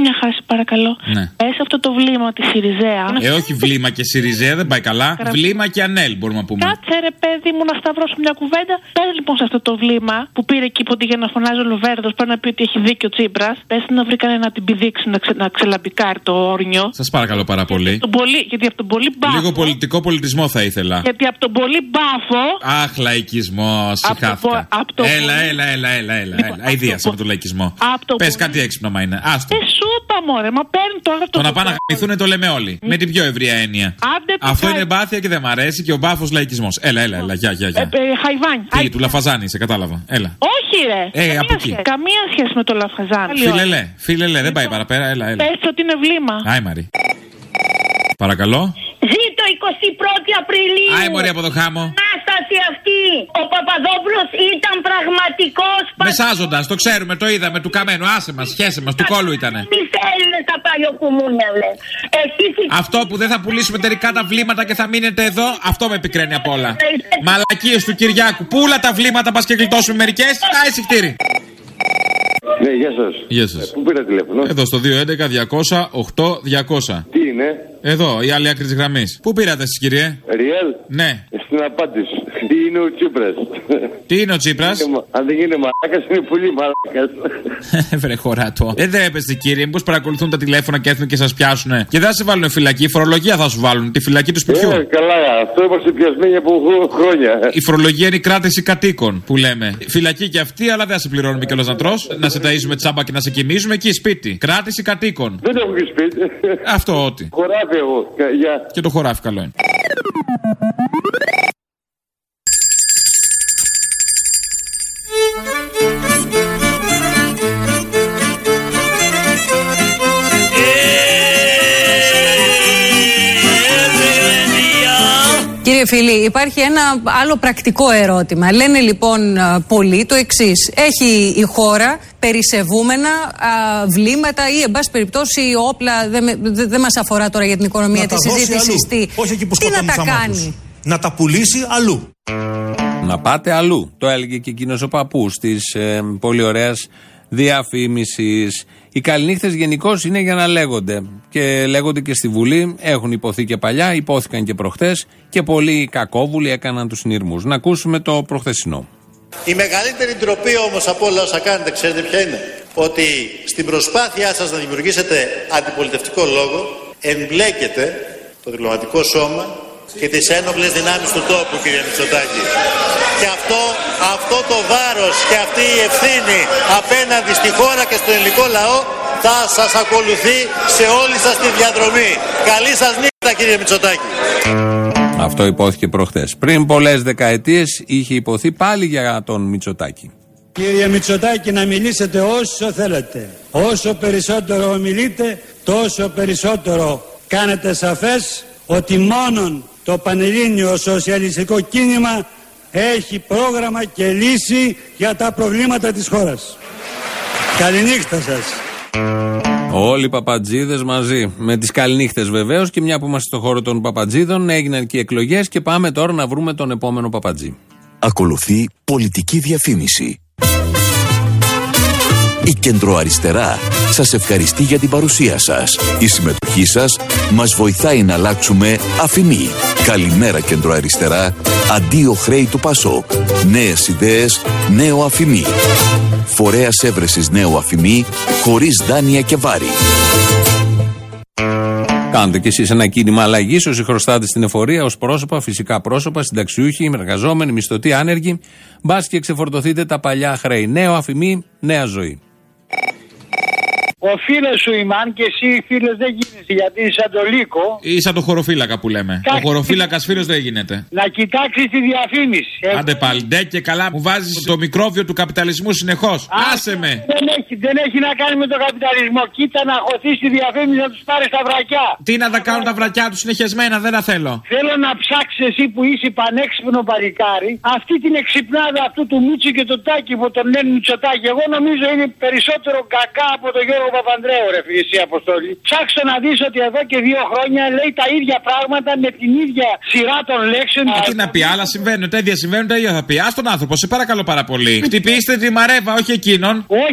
μια χάση, παρακαλώ. Ναι. Πες αυτό το βλήμα τη Σιριζέα. Όχι βλήμα και Σιριζέα, δεν πάει καλά. Βλήμα και Ανέλ μπορούμε να πούμε. Κάτσε ρε παιδί μου να σταυρώσω μια κουβέντα. Πες λοιπόν σε αυτό το βλήμα που πήρε εκεί που για να φωνάζει ο Λοβέρδος πρέπει να πει ότι έχει δίκιο ο Τσίπρας. Πες να βρει κανένα να την πηδήξει να ξελαμπικάρει το όρνιο. Σας παρακαλώ πάρα πολύ. Γιατί από τον πολύ μπάφο. Λίγο πολιτικό πολιτισμό θα ήθελα. Γιατί από τον πολύ μπάφο. Αχ, λαϊκισμό, συχάθηκα. Έλα. Αηδίασα από τον λαϊκισμό. Πες κάτι έξυπνο μα είναι. Άστο. Σούπα μωρέ, μα παίρνει τώρα το να πάνε να γαμηθούν το λέμε όλοι. Με την πιο ευρία έννοια. Αυτό είναι μπάθεια και δεν μ' αρέσει και ο μπάφος λαϊκισμός. Έλα, γεια. Χαϊβάνι. Τι, του Λαφαζάνη, σε κατάλαβα. Έλα. Όχι ρε. Καμία σχέση με το Λαφαζάνη. Φίλε, δεν πάει παραπέρα. Έλα. Πες ότι είναι βλήμα. Άι Μαρή. Παρακαλώ. Ζήτω 21η Απριλίου. Άι Μωρή από το χάμο. Ανάσταση αυτή. Ο Παπαδόπουλος ήταν πραγματικός. Μεσάζοντας, το ξέρουμε, το είδαμε του καμένου. Άσε μας, σχέσε μας, του κόλου ήτανε. Τι θέλουν τα παλιοκουμούνια, λε. Αυτό που δεν θα πουλήσουμε τελικά τα βλήματα και θα μείνετε εδώ, αυτό με επικραίνει απ' όλα. Μαλακίες του Κυριάκου. Πούλα τα βλήματα, πας και γλιτώσουμε μερικές. Άι συχτήρι. Ναι, γεια σας. Γεια σας. Πού πήρα τηλέφωνο? Εδώ στο 211-200-8200. Τι είναι? Εδώ, η άλλη άκρη της γραμμής. Πού πήρατε εσείς, κύριε? Ριέλ? Ναι. Στην απάντηση. Τι είναι ο Τσίπρας? Τι είναι ο Τσίπρας? Αν δεν είναι μαλάκας, είναι πολύ μαλάκας. Βρε χωράτο. Δεν έπεσε, κύριε. Μήπως παρακολουθούν τα τηλέφωνα και έρθουν και σας πιάσουνε. Και δεν θα σε βάλουν φυλακή. Η φορολογία θα σου βάλουν. Τη φυλακή του σπιτιού. Καλά, αυτό είμαστε πιασμένοι από χρόνια. Η φορολογία είναι η κράτηση κατοίκων που λέμε. Φυλακή και αυτή, αλλά δεν θα σε πληρώνουμε κιόλας να τρως. Να σε ταΐζουμε τσάμπα και να σε κοιμίζουμε εκεί σπίτι. Κράτηση κατοίκων. Δεν έχω και σπίτι. Αυτό ό,τι. Χωράφι εγώ. Και το χωράφι καλό είναι. Κύριε φίλοι, υπάρχει ένα άλλο πρακτικό ερώτημα. Λένε λοιπόν πολλοί το εξής. Έχει η χώρα περισεβούμενα βλήματα ή εν πάση περιπτώσει όπλα, δεν μας αφορά τώρα για την οικονομία της συζήτησης. Τι να τα κάνει? Να τα πουλήσει αλλού. Να πάτε αλλού. Το έλεγε και εκείνος ο παππούς της πολύ ωραίας διαφήμισης. Οι καληνύχτες γενικώς είναι για να λέγονται. Και λέγονται και στη Βουλή. Έχουν υποθεί και παλιά, υπόθηκαν και προχτές. Και πολλοί κακόβουλοι έκαναν τους συνειρμούς. Να ακούσουμε το προχθεσινό. Η μεγαλύτερη ντροπή όμως από όλα όσα κάνετε, ξέρετε ποια είναι? Ότι στην προσπάθειά σας να δημιουργήσετε αντιπολιτευτικό λόγο εμπλέκετε το διπλωματικό σώμα και τις ένοπλες δυνάμεις του τόπου, κύριε Μητσοτάκη. Και αυτό το βάρος και αυτή η ευθύνη απέναντι στη χώρα και στον ελληνικό λαό θα σας ακολουθεί σε όλη σας τη διαδρομή. Καλή σας νύχτα, κύριε Μητσοτάκη. Αυτό υπόθηκε προχθές. Πριν πολλές δεκαετίες είχε υποθεί πάλι για τον Μητσοτάκη. Κύριε Μητσοτάκη, να μιλήσετε όσο θέλετε. Όσο περισσότερο ομιλείτε, τόσο περισσότερο κάνετε σαφές ότι μόνον το Πανελλήνιο Σοσιαλιστικό Κίνημα έχει πρόγραμμα και λύση για τα προβλήματα της χώρας. Καληνύχτα σας. Όλοι οι παπατζίδες μαζί. Με τις καληνύχτες βεβαίως, και μια που είμαστε στον χώρο των παπατζίδων, έγιναν και εκλογές και πάμε τώρα να βρούμε τον επόμενο παπατζή. Ακολουθεί πολιτική διαφήμιση. Η Κεντροαριστερά σας ευχαριστεί για την παρουσία σας. Η συμμετοχή σας μας βοηθάει να αλλάξουμε αφημί. Καλημέρα Κεντροαριστερά, αντίο χρέη του Πασόκ. Νέες ιδέες, νέο αφημί. Φορέας έβρεσης νέο αφημί, χωρίς δάνεια και βάρη. Κάντε κι εσείς ένα κίνημα αλλαγής όσοι χρωστάτε στην εφορία ως πρόσωπα, φυσικά πρόσωπα, συνταξιούχοι, εργαζόμενοι, μισθωτοί, άνεργοι. Μπας και ξεφορτωθείτε τα παλιά χρέη. Νέο αφημί, νέα ζωή. Ο φίλος σου Ιμάν και εσύ φίλος δεν γίνεσαι γιατί είσαι σαν το Λύκο. Ή σαν το χωροφύλακα που λέμε. Ο χωροφύλακας φίλος δεν γίνεται. Να κοιτάξεις τη διαφήμιση. Άντε πάλι, ντε και καλά μου βάζεις το μικρόβιο του καπιταλισμού συνεχώς. Άσε με! Δεν έχει να κάνει με τον καπιταλισμό. Κοίτα να χωθείς τη διαφήμιση να τους πάρεις τα βρακιά. Τι να τα κάνουν τα βρακιά τους συνεχεσμένα, δεν τα θέλω. Θέλω να ψάξεις εσύ που είσαι πανέξυπνο παλικάρι αυτή την εξυπνάδα αυτού του Μίτσου και του Τάκη που τον λένε Μητσοτάκη. Εγώ νομίζω είναι περισσότερο κακά από τον Γιώργο Παπανδρέου, ρε φίλε Αποστόλη. Ψάξω να δεις ότι εδώ και 2 χρόνια λέει τα ίδια πράγματα με την ίδια σειρά των λέξεων. Τι να πει, άλλα συμβαίνουν, τα ίδια θα πει. Ας τον άνθρωπο, σε παρακαλώ πάρα πολύ. Χτυπήστε τη Μαρέβα, όχι εκείνον. Όχι, εγώ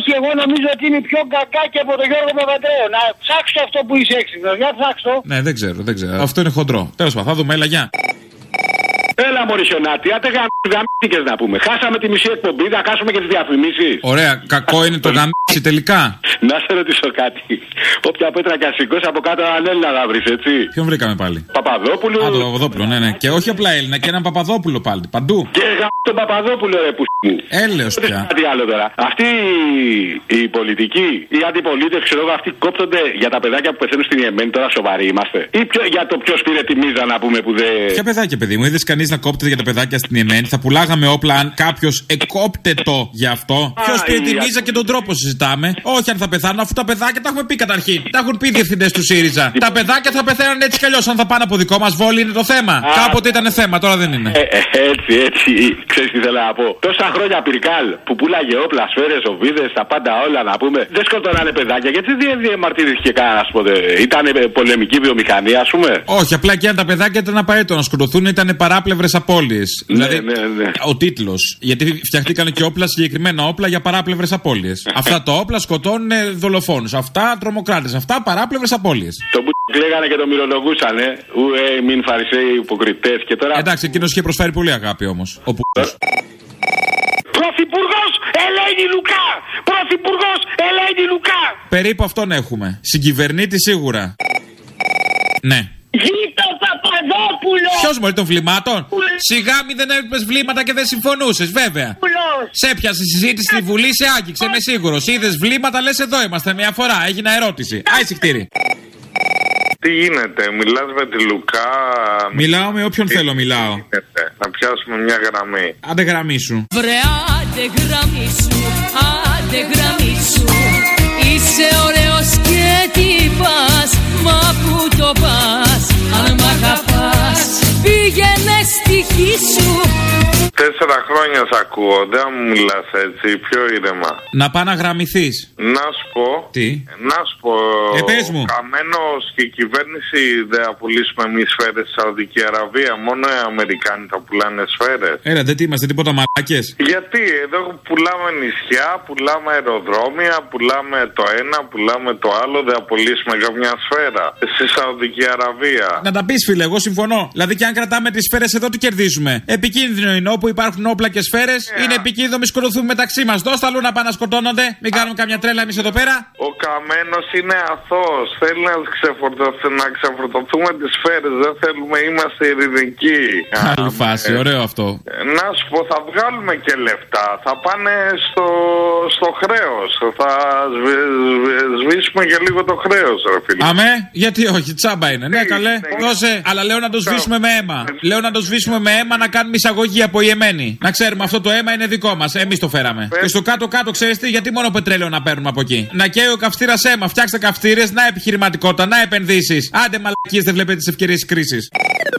νομίζω ότι είναι πιο γκαγκά και από τον Γιώργο Παπαντρέου. Να ψάξω αυτό που είσαι έξυπνος. Για ψάξω. Ναι, δεν ξέρω. Αυτό είναι χοντρό. Τέλος πάντων, θα δούμε, έλα, γεια. Έλα μωρισιονάτη, άντε γαμίστηκες να πούμε. Χάσαμε τη μισή εκπομπή, θα χάσουμε και τις διαφημίσεις. Ωραία, κακό είναι το γαμίσι τελικά. Να σε ρωτήσω κάτι. Όποια πέτρα και σηκώσει από κάτω έναν Έλληνα θα βρεις, έτσι. Ποιον βρήκαμε πάλι? Παπαδόπουλο. Α, τον Παπαδόπουλο, ναι. Και όχι απλά Έλληνα, και έναν Παπαδόπουλο πάλι. Παντού. Και τον Παπαδόπουλο, ρε που μου. Έλεος πια. Κάτι άλλο τώρα. Αυτοί οι πολιτικοί, οι αντιπολίτες, ξέρω εγώ, αυτοί κόπτονται για τα παιδάκια που πεθαίνουν στην Ιεμένη. Τώρα σοβαροί είμαστε? Ή για το ποιο πήρε τη μίζα να πούμε που δεν. Ποια παιδάκια, παιδί μου, είδες κανείς να κόπτεται για τα παιδάκια στην Ιεμένη? Θα πουλάγαμε όπλα αν κάποιος εκόπτετο γι' αυτό. Ποιος πήρε τη μίζα και τον τρόπο συζητάμε. Όχι αν θα πεθάνουν, αφού τα παιδάκια τα έχουμε πει καταρχήν. Τα έχουν πει οι διευθυντές του ΣΥΡΙΖΑ. Τα παιδάκια θα πεθαίνουν έτσι κι αλλιώς. Αν θα πάνε από δικό μας βόλι είναι το θέμα. Κάποτε ήταν θέμα, τώρα δεν είναι. Έτσι. Ξέρεις τι θέλω να πω. Τόσα χρόνια πυρκάλ που πουλάγε όπλα, σφαίρες, οβίδες, τα πάντα όλα να πούμε. Δεν σκοτώνανε παιδάκια γιατί δεν διαμαρτυρήθηκε κανένας ποτέ. Ήταν πολεμική βιομηχανία, ας πούμε. Όχι, απλά και αν τα παιδάκια ήταν απαραίτητο να σκοτωθούν, ήταν παράπλευρες απώλειες. Δηλαδή, ο τίτλος. Γιατί φτιαχτήκαν και όπλα, συγκεκριμένα όπλα για παράπλευρες απώλειες. Αυτά τα όπλα σκοτώνουν δολοφόνους. Αυτά τρομοκράτες. Αυτά παράπλευρες απώλειες. Το που κλαίγανε και το μυρολογούσανε. Μην φαρισαίοι υποκριτές και τώρα. Εντάξει, εκείνος είχε προσφέρει πολύ αγάπη όμως. Πρωθυπουργός Ελένη Λουκά! Πρωθυπουργός Ελένη Λουκά! Περίπου αυτόν έχουμε. Συγκυβερνήτη σίγουρα. Ναι. Ζήτω Παπαδόπουλο! Ποιος μόλι των βλημάτων? Σιγά μη δεν έβλεπες βλήματα και δεν συμφωνούσες, βέβαια. Σε έπιασε συζήτηση στη Βουλή, σε άγγιξε, είμαι σίγουρος. Είδες βλήματα, λες εδώ είμαστε μια φορά. Έγινα ερώτηση. Άι συχτήρι. Τι γίνεται, μιλάς με τη Λουκά? Μιλάω με όποιον θέλω, μιλάω. Να πιάσουμε μια γραμμή. Άντε γραμμή σου. Βρε άντε γραμμή σου, άντε γραμμή σου. Είσαι ωραίος και τι πας, μα που το πας. Αν μ' αγαπάς, πήγαινε στη γη σου. 4 χρόνια σ' ακούω, δεν μου μιλάς έτσι, πιο ήρεμα. Να πά να γραμμηθείς. Να σου πω. Τι? Να σου πω. Πες μου. Καμένος και η κυβέρνηση δεν θα πουλήσουμε εμείς σφαίρες στη Σαουδική Αραβία. Μόνο οι Αμερικάνοι θα πουλάνε σφαίρες. Έλα, δεν είμαστε τίποτα μαλάκες. Γιατί εδώ πουλάμε νησιά, πουλάμε αεροδρόμια, πουλάμε το ένα, πουλάμε το άλλο. Δεν θα πουλήσουμε καμιά σφαίρα στη Σαουδική Αραβία. Να τα πεις, φίλε, εγώ συμφωνώ. Δηλαδή, και αν κρατάμε τις σφαίρες εδώ, τι κερδίζουμε? Επικίνδυνο είναι όπου υπάρχουν όπλα και σφαίρες. Είναι επικίνδυνο, μη σκοτωθούμε μεταξύ μας. Δώσ' τα αλλού να πάνε να σκοτώνονται. Μην κάνουμε καμιά τρέλα εμείς εδώ πέρα. Ο Καμένος είναι αθώος. Θέλει να ξεφορτωθούμε τις σφαίρες. Δεν θέλουμε, είμαστε ειρηνικοί. Άλλη φάση, ωραίο αυτό. Να σου πω, θα βγάλουμε και λεφτά. Θα πάνε στο χρέος. Θα σβήσουμε και λίγο το χρέος, ρε φίλε. Αμέ, γιατί όχι, τσάμπα είναι. Ναι, καλέ, δώσε. Αλλά λέω να το σβήσουμε με αίμα. Λέω να το σβήσουμε με αίμα, να κάνουμε εισαγωγή από Ιεμένη. Να ξέρουμε, αυτό το αίμα είναι δικό μας. Εμείς το φέραμε. Και στο κάτω-κάτω, ξέρεις τι, γιατί μόνο πετρέλαιο να παίρνουμε από εκεί? Να καίει ο καυστήρας αίμα. Φτιάξτε καυστήρες, να επιχειρηματικότητα, να επενδύσεις. Άντε μαλακίες, δεν βλέπετε τις ευκαιρίες της κρίσης.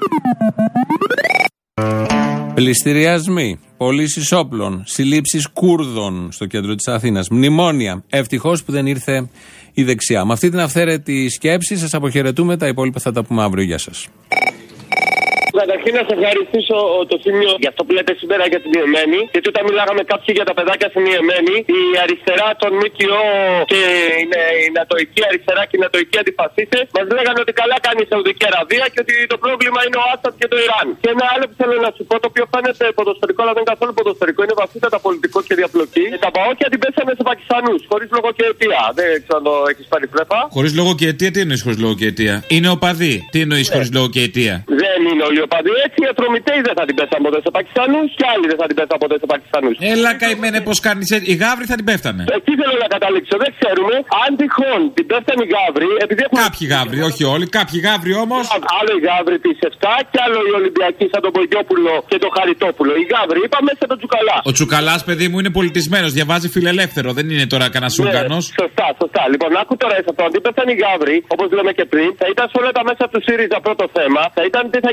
Πληστηριασμοί, πωλήσεις όπλων, συλλήψεις Κούρδων στο κέντρο της Αθήνας, μνημόνια. Ευτυχώς που δεν ήρθε η δεξιά. Με αυτή την αυθαίρετη σκέψη σας αποχαιρετούμε. Τα υπόλοιπα θα τα πούμε αύριο. Γεια σας. Καταρχήν να σε ευχαριστήσω το Θήμιο για αυτό που λέτε σήμερα για την Ιεμένη. Γιατί όταν μιλάγαμε κάποιοι για τα παιδάκια στην Ιεμένη, η αριστερά των ΜΚΟ και η νατοϊκή αριστερά και οι νατοϊκοί αντιφασίστες μας λέγανε ότι καλά κάνει η Σαουδική Αραβία και ότι το πρόβλημα είναι ο Άσαντ και το Ιράν. Και ένα άλλο που θέλω να σου πω, το οποίο φαίνεται ποδοσφαιρικό, αλλά δεν είναι καθόλου ποδοσφαιρικό, είναι βαθύτατα πολιτικό και διαπλοκή. Τα Παόκια την πέσανε σε Πακιστανούς, χωρίς λόγο και αιτία. Δεν ξέρω αν το έχεις πάρει πρέφα. Χωρίς λόγο και αιτία, τι εννοείς χωρίς λόγο και αιτία? Είναι οπαδοί. Τι εννοείς χωρίς λόγο και αιτία? Δεν είναι όλοι οπαδοί. Έτσι οι Ατρομητέοι δεν θα την πέσαν ποτέ σε Πακιστανούς και άλλοι δεν θα την πέσαν ποτέ σε Πακιστανούς. Έλα καημένε, πως κάνεις έτσι. Οι Γαύροι θα την πέφτανε. Εκεί θέλω να καταλήξω. Δεν ξέρουμε αν τυχόν την πέφτανε οι Γαύροι. Κάποιοι Γαύροι, όχι όλοι. Κάποιοι Γαύροι όμως. Άλλο οι Γαύροι τη 7 και άλλο οι Ολυμπιακοί σαν τον Πογιόπουλο και τον Χαριτόπουλο. Οι Γαύροι είπαμε σε τον Τσουκαλά. Ο Τσουκαλάς, παιδί μου, είναι πολιτισμένος. Διαβάζει φιλελεύθερο. Δεν είναι τώρα κανένα Ούγγανος. Σωστά. Λοιπόν, άκου τώρα σε αυτό. Αν την πέφτανε οι Γαύροι, όπως λέμε και πριν, θα ήταν σε όλα τα μέσα του ΣΥΡΙΖΑ πρώτο θέμα. Θα ήταν τι θα γίνει με το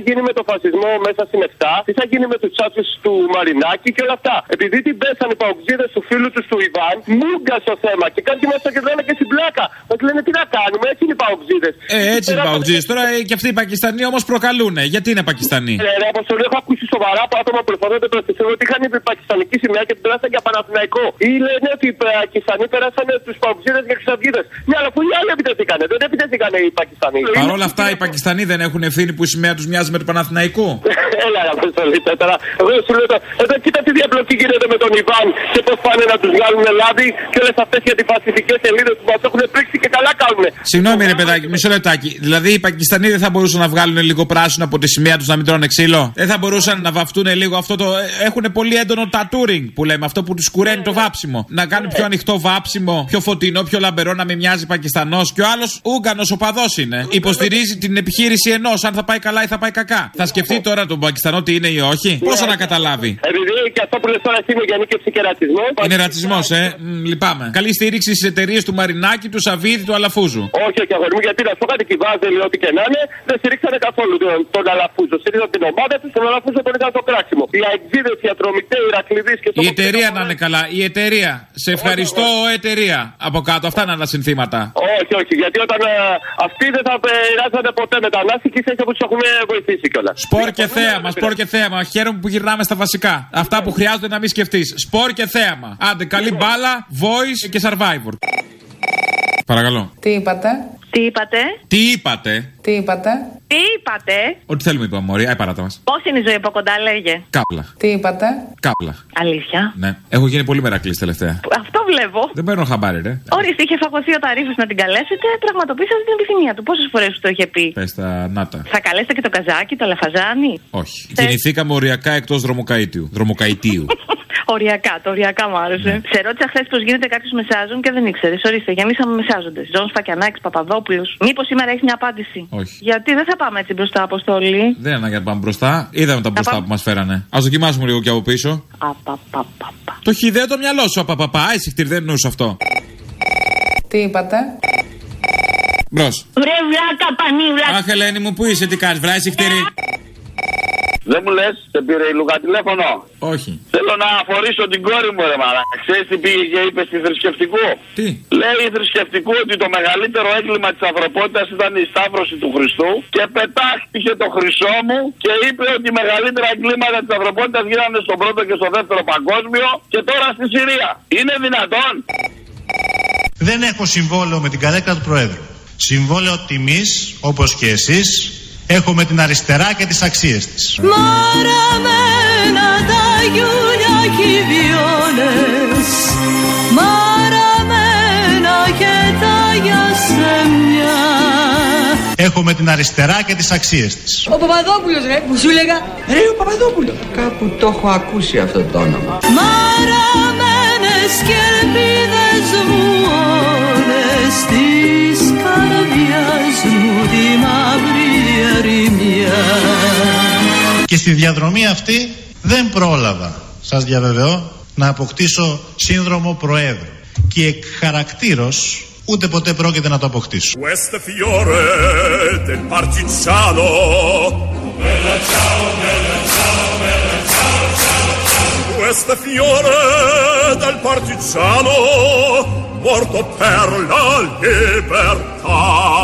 το φασισμό μέσα στην 7, τι θα γίνει με τους τσάτσους του Μαρινάκη και όλα αυτά. Επειδή την πέσανε οι παουτζίδες του φίλου του του Ιβάν, μούγκα στο θέμα. Και κάτι μέσα και λένε και στην πλάκα. Ότι λένε τι να κάνουμε, έτσι είναι οι παουτζίδες. Έτσι είναι οι παουτζίδες. Τώρα και αυτοί οι Πακιστανοί όμως προκαλούνε. Γιατί είναι Πακιστανοί? Ρε, Αποστολή, έχω ακούσει σοβαρά από άτομα που προφανόνται προ τη Θεού ότι είχαν η πακιστανική σημαία και την πέρασαν για Παναθηναϊκό. Ή λένε ότι οι Πακιστανοί πέρασαν τους παουτζίδες για Χρυσαυγίδες. Ναι, αλλά πολλοί άλλοι επιτεθήκανε. Δεν επιτεθήκανε οι Πακιστανοί. Παρ' όλα αυτά οι Πακιστανοί δεν έχουν ευθύνη που η σημαία τους μοιάζει με του Παναθηναϊκού. Έλα, Αποστολή, τώρα. Εγώ σου λέω εδώ κοίτα τι διαπλοκή γίνεται με τον Ιβάν και πώς πάνε να τους βγάλουν λάδι και όλες αυτές οι αντιφασιστικές σελίδες που μας έχουν πρίξει και καλά κάνουν. Συγγνώμη, ρε παιδάκι, μισό λεπτάκι. Δηλαδή οι Πακιστανοί δεν θα μπορούσαν να βγάλουν λίγο πράσινο από τη σημαία τους να μην τρώνε ξύλο? Δεν θα μπορούσαν να βαφτούν λίγο αυτό το. Έχουν πολύ έντονο tattooing που λέμε, αυτό που τους κουραίνει το βάψιμο. Να κάνουν πιο ανοιχτό βάψιμο, πιο φωτεινό, πιο λαμπερό, να μην μοιάζει Πακιστανός. Και ο άλλος Ούγκανος οπαδός είναι. Υποστηρίζει την επιχείρηση ενός, αν θα πάει καλά ή θα πάει κακά. Θα σκεφτεί τώρα τον Πακιστανό τι είναι ή όχι? Πώς θα να καταλάβει? Επειδή και αυτό που λες τώρα είναι γενίκευση και ρατσισμό. Είναι ρατσισμός, λυπάμαι. Καλή στήριξη στις εταιρείες του Μαρινάκη, του Σαββίδη, του Αλαφούζου. Όχι, αγόρι μου, γιατί να σου κάτι κυβάζελοι, ό,τι και να είναι, δεν στηρίξανε καθόλου τον Αλαφούζο. Στήριξαν την ομάδα του, τον Αλαφούζο τον ήταν το κράξιμο. Οι αεξίδες, οι ατρομητές, οι ρακλειδείς και η εταιρεία να είναι καλά. Η εταιρεία. Σε ευχαριστώ, εταιρεία. Από κάτω, αυτά να είναι τα συνθήματα. Όχι, όχι, γιατί όταν αυτοί δεν θα περάσανε ποτέ μετανάστες και ίσα που τους έχουν βοηθήσει κιόλας. Σπορ και θέαμα, σπορ και θέαμα. Χαίρομαι που γυρνάμε στα βασικά. Αυτά που χρειάζονται να μην σκεφτείς. Σπορ και θέαμα. Άντε, καλή μπάλα, voice και survivor. Παρακαλώ. Τι είπατε? Τι είπατε? Τι είπατε? Τι είπατε? Τι είπατε? Ό,τι θέλουμε είπαμε, μωρή. Άι, παράτα μας. Πώς είναι η ζωή από κοντά, λέγε? Κάπλα. Τι είπατε? Κάπλα. Αλήθεια? Ναι. Έχω γίνει πολύ μερακλής τελευταία. Αυτό βλέπω. Δεν παίρνω χαμπάρι, ρε. Ορίστε, είχε φαγωθεί ο Ταρίφος να την καλέσετε, πραγματοποίησατε την επιθυμία του. Πόσες φορές του το είχε πει? Πες τα νάτα. Θα καλέσετε και το Καζάκι, το Λαφαζάνι? Όχι. Κινηθήκαμε οριακά εκτός δρομοκαητίου. Οριακά μου άρεσε. Ναι. Σε ρώτησα χθες πως γίνεται κάποιος μεσάζων και δεν ήξερες. Ορίστε, γεμίσαμε μεσάζοντες. Ζώνης Φακιανάκης, Παπαδόπουλος. Μήπως σήμερα έχει μια απάντηση? Όχι. Γιατί δεν θα πάμε έτσι μπροστά, Αποστόλη? Δεν είναι ανάγκη να πάμε μπροστά. Είδαμε τα μπροστά που μας φέρανε. Ας δοκιμάσουμε λίγο και από πίσω. Το χιδαίο το μυαλό σου, απαπαπά. Ήσυχτηρ, δεν εννοούσε αυτό. Τι είπατε? Μπρος. Βρε βλάκα, πανίβλα. Αχ, Ελένη μου, πού είσαι, τι κάνεις, βρά, ήσυχτηρη. Δεν μου λες, σε πήρε η Λούκα τηλέφωνο? Όχι. Θέλω να αφορήσω την κόρη μου, ρε μαλάκα. Ξέρεις τι πήγε και είπε στη θρησκευτικού? Τι? Λέει η θρησκευτικού ότι το μεγαλύτερο έγκλημα της ανθρωπότητας ήταν η σταύρωση του Χριστού και πετάχτηκε το χρυσό μου και είπε ότι οι μεγαλύτερα εγκλήματα της ανθρωπότητας γίνανε στον πρώτο και στο δεύτερο παγκόσμιο και τώρα στη Συρία. Είναι δυνατόν? Δεν έχω συμβόλαιο με την καρέκλα του Προέδρου. Συμβόλαιο τιμής, όπως και εσείς, έχω με την αριστερά και τις αξίες της. Μαραμένα τα γιούλια χιβιώνες, μαραμένα και τα γιασεμιά. Έχω με την αριστερά και τις αξίες της. Ο Παπαδόπουλος, ρε, που σου έλεγα. Ρε, ο Παπαδόπουλος. Κάπου το έχω ακούσει αυτό το όνομα. Μαραμένες και ελπίδες μου όλες της καρδιάς μου τη μαύρη ερημιά. Και στη διαδρομή αυτή δεν πρόλαβα, σας διαβεβαιώ, να αποκτήσω σύνδρομο Προέδρου. Και εκ χαρακτήρος ούτε ποτέ πρόκειται να το αποκτήσω. Questo fiore del partigiano. Bella ciao, bella ciao, bella ciao, ciao, ciao. Questo fiore del partigiano morto per la libertà.